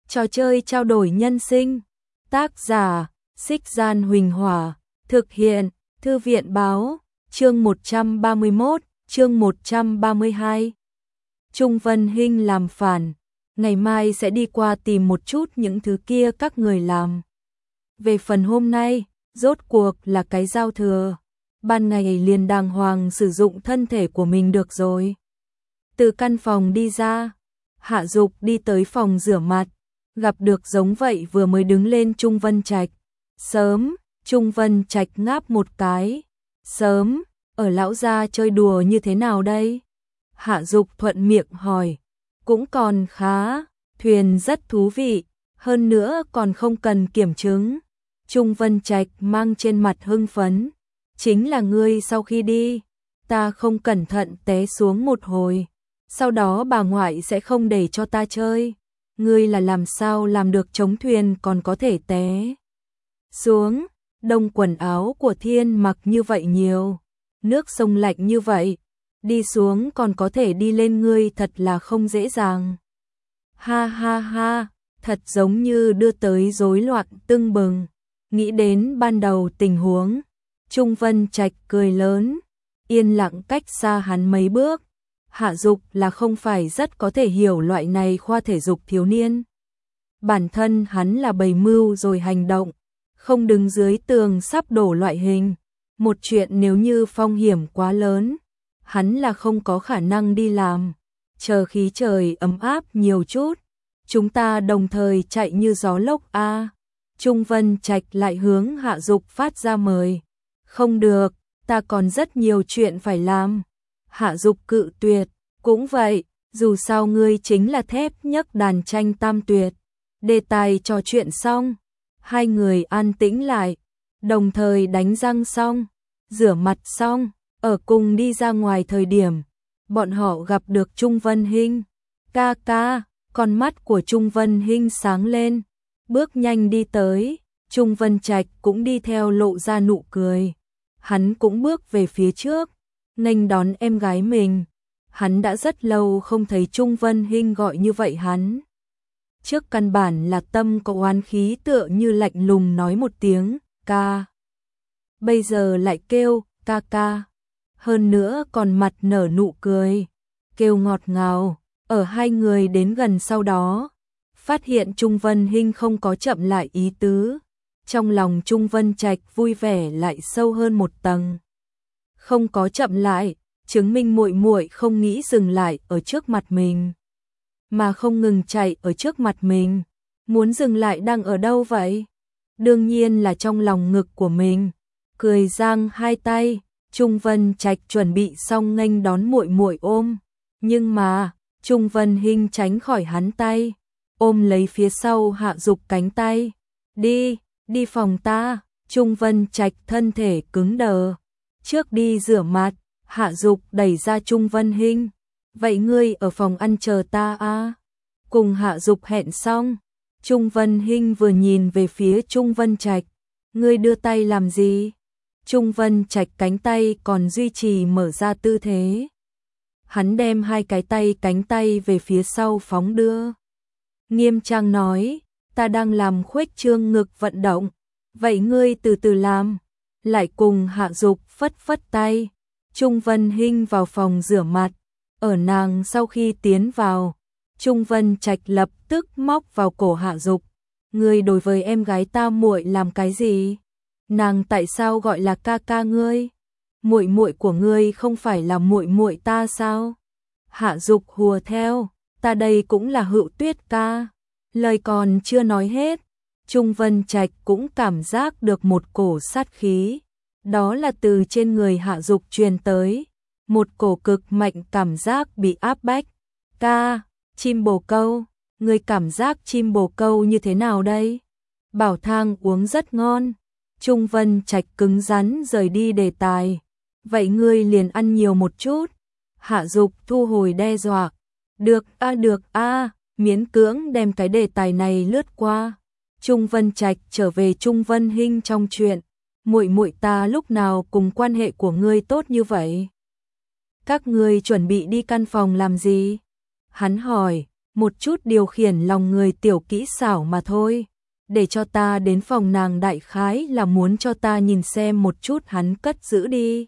Trò chơi trao đổi nhân sinh. Tác giả, Xích Gian Huỳnh Hỏa. Thực hiện, Thư viện Báo. Chương 131, chương 132. Trung Vân Hinh làm phản. Ngày mai sẽ đi qua tìm một chút những thứ kia các người làm. Về phần hôm nay, rốt cuộc là cái giao thừa. Ban ngày liền đàng hoàng sử dụng thân thể của mình được rồi. Từ căn phòng đi ra, Hạ Dục đi tới phòng rửa mặt, gặp được giống vậy vừa mới đứng lên Trung Vân Trạch. Sớm, Trung Vân Trạch ngáp một cái. Sớm, ở lão gia chơi đùa như thế nào đây? Hạ Dục thuận miệng hỏi. Cũng còn khá, thuyền rất thú vị, hơn nữa còn không cần kiểm chứng. Trung Vân Trạch mang trên mặt hưng phấn. Chính là ngươi sau khi đi, ta không cẩn thận té xuống một hồi. Sau đó bà ngoại sẽ không để cho ta chơi. Ngươi là làm sao làm được chống thuyền còn có thể té xuống. Đông quần áo của Thiên mặc như vậy nhiều. Nước sông lạnh như vậy. Đi xuống còn có thể đi lên, ngươi thật là không dễ dàng. Ha ha ha, thật giống như đưa tới rối loạn tưng bừng. Nghĩ đến ban đầu tình huống, Trung Vân Trạch cười lớn, yên lặng cách xa hắn mấy bước. Hạ Dục là không phải rất có thể hiểu loại này khoa thể dục thiếu niên. Bản thân hắn là bày mưu rồi hành động, không đứng dưới tường sắp đổ loại hình. Một chuyện nếu như phong hiểm quá lớn, hắn là không có khả năng đi làm. Chờ khí trời ấm áp nhiều chút, chúng ta đồng thời chạy như gió lốc a. Trung Vân Trạch lại hướng Hạ Dục phát ra mời. Không được, ta còn rất nhiều chuyện phải làm. Hạ Dục cự tuyệt. Cũng vậy, dù sao ngươi chính là thép nhấc đàn tranh tam tuyệt. Đề tài trò chuyện xong, hai người an tĩnh lại, đồng thời đánh răng xong, rửa mặt xong, ở cùng đi ra ngoài thời điểm, bọn họ gặp được Trung Vân Hinh. Ca ca, con mắt của Trung Vân Hinh sáng lên, bước nhanh đi tới. Trung Vân Trạch cũng đi theo lộ ra nụ cười. Hắn cũng bước về phía trước, nghênh đón em gái mình. Hắn đã rất lâu không thấy Trung Vân Hinh gọi như vậy hắn. Trước căn bản là tâm có oán khí, tựa như lạnh lùng nói một tiếng, ca. Bây giờ lại kêu, ca ca. Hơn nữa còn mặt nở nụ cười, kêu ngọt ngào. Ở hai người đến gần sau đó, phát hiện Trung Vân Hinh không có chậm lại ý tứ. Trong lòng Trung Vân Trạch vui vẻ lại sâu hơn một tầng. Không có chậm lại, chứng minh muội muội không nghĩ dừng lại ở trước mặt mình, mà không ngừng chạy ở trước mặt mình. Muốn dừng lại đang ở đâu vậy? Đương nhiên là trong lòng ngực của mình. Cười giang hai tay, Trung Vân Trạch chuẩn bị xong nghênh đón muội muội ôm, nhưng mà Trung Vân Hinh tránh khỏi hắn tay, ôm lấy phía sau Hạ Dục cánh tay. Đi phòng ta. Trung Vân Trạch thân thể cứng đờ. Trước đi rửa mặt. Hạ Dục đẩy ra Trung Vân Hinh. Vậy ngươi ở phòng ăn chờ ta à? Cùng Hạ Dục hẹn xong, Trung Vân Hinh vừa nhìn về phía Trung Vân Trạch. Ngươi đưa tay làm gì? Trung Vân Trạch cánh tay còn duy trì mở ra tư thế. Hắn đem hai cái tay cánh tay về phía sau phóng đưa. Nghiêm trang nói, ta đang làm khuếch trương ngực vận động. Vậy ngươi từ từ làm. Lại cùng Hạ Dục phất phất tay. Trung Vân Hinh vào phòng rửa mặt. Ở nàng sau khi tiến vào, Trung Vân Trạch lập tức móc vào cổ Hạ Dục. Ngươi đối với em gái ta muội làm cái gì? Nàng tại sao gọi là ca ca ngươi? Muội muội của ngươi không phải là muội muội ta sao? Hạ Dục hùa theo, ta đây cũng là Hữu Tuyết ca. Lời còn chưa nói hết, Trung Vân Trạch cũng cảm giác được một cổ sát khí. Đó là từ trên người Hạ Dục truyền tới, một cổ cực mạnh cảm giác bị áp bách. Ca, chim bồ câu, ngươi cảm giác chim bồ câu như thế nào đây? Bảo thang uống rất ngon. Trung Vân Trạch cứng rắn rời đi đề tài. Vậy ngươi liền ăn nhiều một chút. Hạ Dục thu hồi đe dọa. Được a, miễn cưỡng đem cái đề tài này lướt qua. Trung Vân Trạch trở về Trung Vân Hinh trong chuyện. Muội muội ta lúc nào cùng quan hệ của ngươi tốt như vậy? Các ngươi chuẩn bị đi căn phòng làm gì? Hắn hỏi. một chút điều khiển lòng người tiểu kỹ xảo mà thôi. Để cho ta đến phòng nàng đại khái là muốn cho ta nhìn xem một chút hắn cất giữ đi.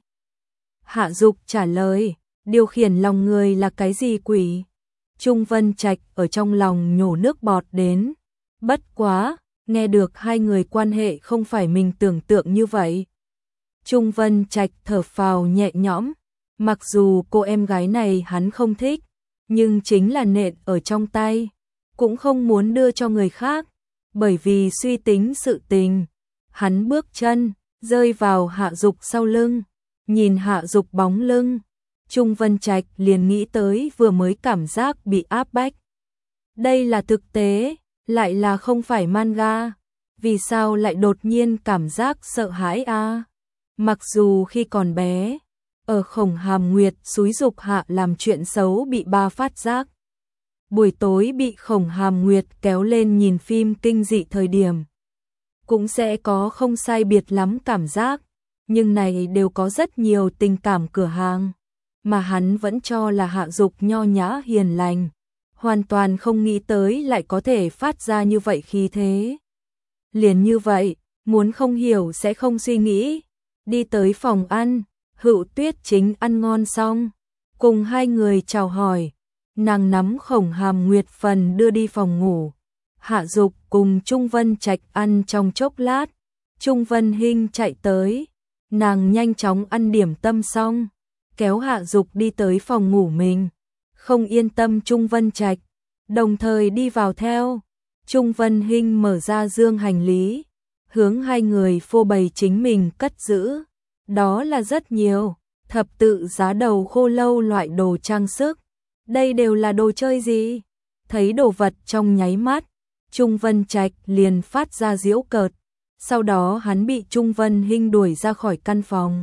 Hạ Dục trả lời, điều khiển lòng người là cái gì quỷ? Trung Vân Trạch ở trong lòng nhổ nước bọt đến. Bất quá, nghe được hai người quan hệ không phải mình tưởng tượng như vậy. Trung Vân Trạch thở phào nhẹ nhõm, mặc dù cô em gái này hắn không thích, nhưng chính là nện ở trong tay, cũng không muốn đưa cho người khác, bởi vì suy tính sự tình. Hắn bước chân, rơi vào Hạ Dục sau lưng, nhìn Hạ Dục bóng lưng, Trung Vân Trạch liền nghĩ tới vừa mới cảm giác bị áp bách. Đây là thực tế, lại là không phải manga, vì sao lại đột nhiên cảm giác sợ hãi a? Mặc dù khi còn bé, ở Khổng Hàm Nguyệt xúi giục hạ làm chuyện xấu bị ba phát giác. Buổi tối bị Khổng Hàm Nguyệt kéo lên nhìn phim kinh dị thời điểm, cũng sẽ có không sai biệt lắm cảm giác, nhưng này đều có rất nhiều tình cảm cửa hàng, mà hắn vẫn cho là Hạ Dục nho nhã hiền lành, hoàn toàn không nghĩ tới lại có thể phát ra như vậy khí thế. Liền như vậy, muốn không hiểu sẽ không suy nghĩ. Đi tới phòng ăn, Hữu Tuyết chính ăn ngon xong, cùng hai người chào hỏi, nàng nắm Khổng Hàm Nguyệt phần đưa đi phòng ngủ. Hạ Dục cùng Trung Vân Trạch ăn trong chốc lát, Trung Vân Hinh chạy tới, nàng nhanh chóng ăn điểm tâm xong, kéo Hạ Dục đi tới phòng ngủ mình, không yên tâm Trung Vân Trạch, đồng thời đi vào theo. Trung Vân Hinh mở ra dương hành lý, hướng hai người phô bày chính mình cất giữ, đó là rất nhiều, thập tự giá đầu khô lâu loại đồ trang sức, đây đều là đồ chơi gì? Thấy đồ vật trong nháy mắt, Trung Vân Trạch liền phát ra giễu cợt, sau đó hắn bị Trung Vân Hinh đuổi ra khỏi căn phòng.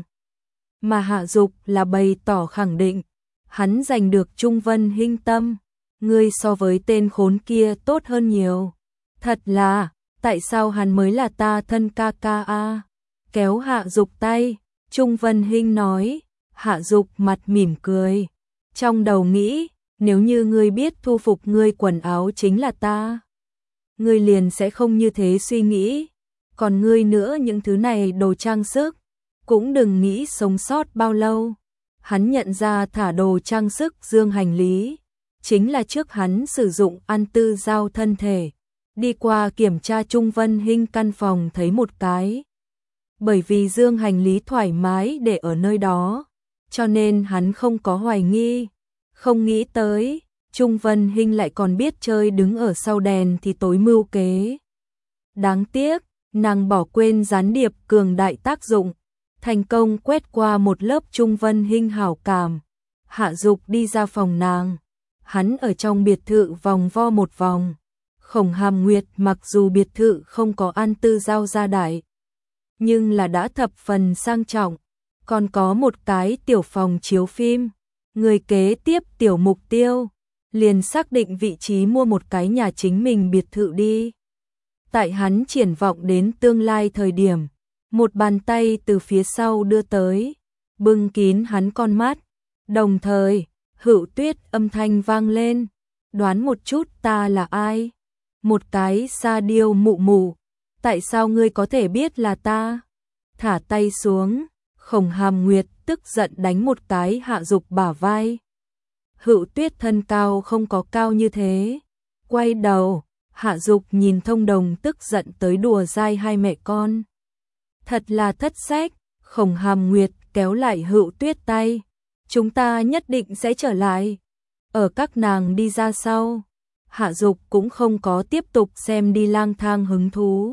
Mà Hạ Dục là bày tỏ khẳng định, hắn giành được Trung Vân Hinh tâm, ngươi so với tên khốn kia tốt hơn nhiều. Thật là, tại sao hắn mới là ta thân ca ca a? Kéo Hạ Dục tay, Trung Vân Hinh nói, Hạ Dục mặt mỉm cười, trong đầu nghĩ, nếu như ngươi biết thu phục ngươi quần áo chính là ta, ngươi liền sẽ không như thế suy nghĩ, còn ngươi nữa những thứ này đồ trang sức, cũng đừng nghĩ sống sót bao lâu. Hắn nhận ra thả đồ trang sức dương hành lý, chính là trước hắn sử dụng ăn tư giao thân thể, đi qua kiểm tra Trung Vân Hinh căn phòng thấy một cái. Bởi vì dương hành lý thoải mái để ở nơi đó, cho nên hắn không có hoài nghi, không nghĩ tới, Trung Vân Hinh lại còn biết chơi đứng ở sau đèn thì tối mưu kế. Đáng tiếc, nàng bỏ quên gián điệp cường đại tác dụng, thành công quét qua một lớp Trung Vân Hinh hảo cảm. Hạ Dục đi ra phòng nàng, hắn ở trong biệt thự vòng vo một vòng. Khổng Hàm Nguyệt mặc dù biệt thự không có an tư giao gia đại, nhưng là đã thập phần sang trọng, còn có một cái tiểu phòng chiếu phim. Người kế tiếp tiểu mục tiêu, liền xác định vị trí mua một cái nhà chính mình biệt thự đi. Tại hắn triển vọng đến tương lai thời điểm, một bàn tay từ phía sau đưa tới, bưng kín hắn con mắt, đồng thời, Hữu Tuyết âm thanh vang lên, đoán một chút ta là ai? Một cái sa điêu mụ mụ, tại sao ngươi có thể biết là ta? Thả tay xuống, Khổng Hàm Nguyệt tức giận đánh một cái Hạ Dục bả vai. Hữu Tuyết thân cao không có cao như thế. Quay đầu, Hạ Dục nhìn Thông Đồng tức giận tới đùa dai hai mẹ con. Thật là thất sách, Khổng Hàm Nguyệt kéo lại Hữu Tuyết tay. Chúng ta nhất định sẽ trở lại. Ở các nàng đi ra sau, Hạ Dục cũng không có tiếp tục xem đi lang thang hứng thú.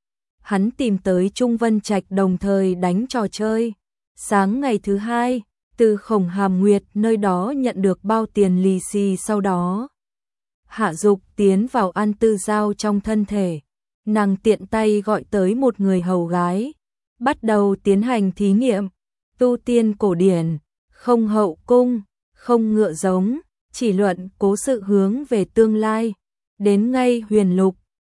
Hắn tìm tới Trung Vân Trạch đồng thời đánh trò chơi. Sáng ngày thứ hai, từ Khổng Hàm Nguyệt nơi đó nhận được bao tiền lì xì sau đó. Hạ Dục tiến vào an tư giao trong thân thể. Nàng tiện tay gọi tới một người hầu gái. Bắt đầu tiến hành thí nghiệm. Tu tiên cổ điển, không hậu cung, không ngựa giống, chỉ luận cố sự hướng về tương lai. Đến ngay huyền lục,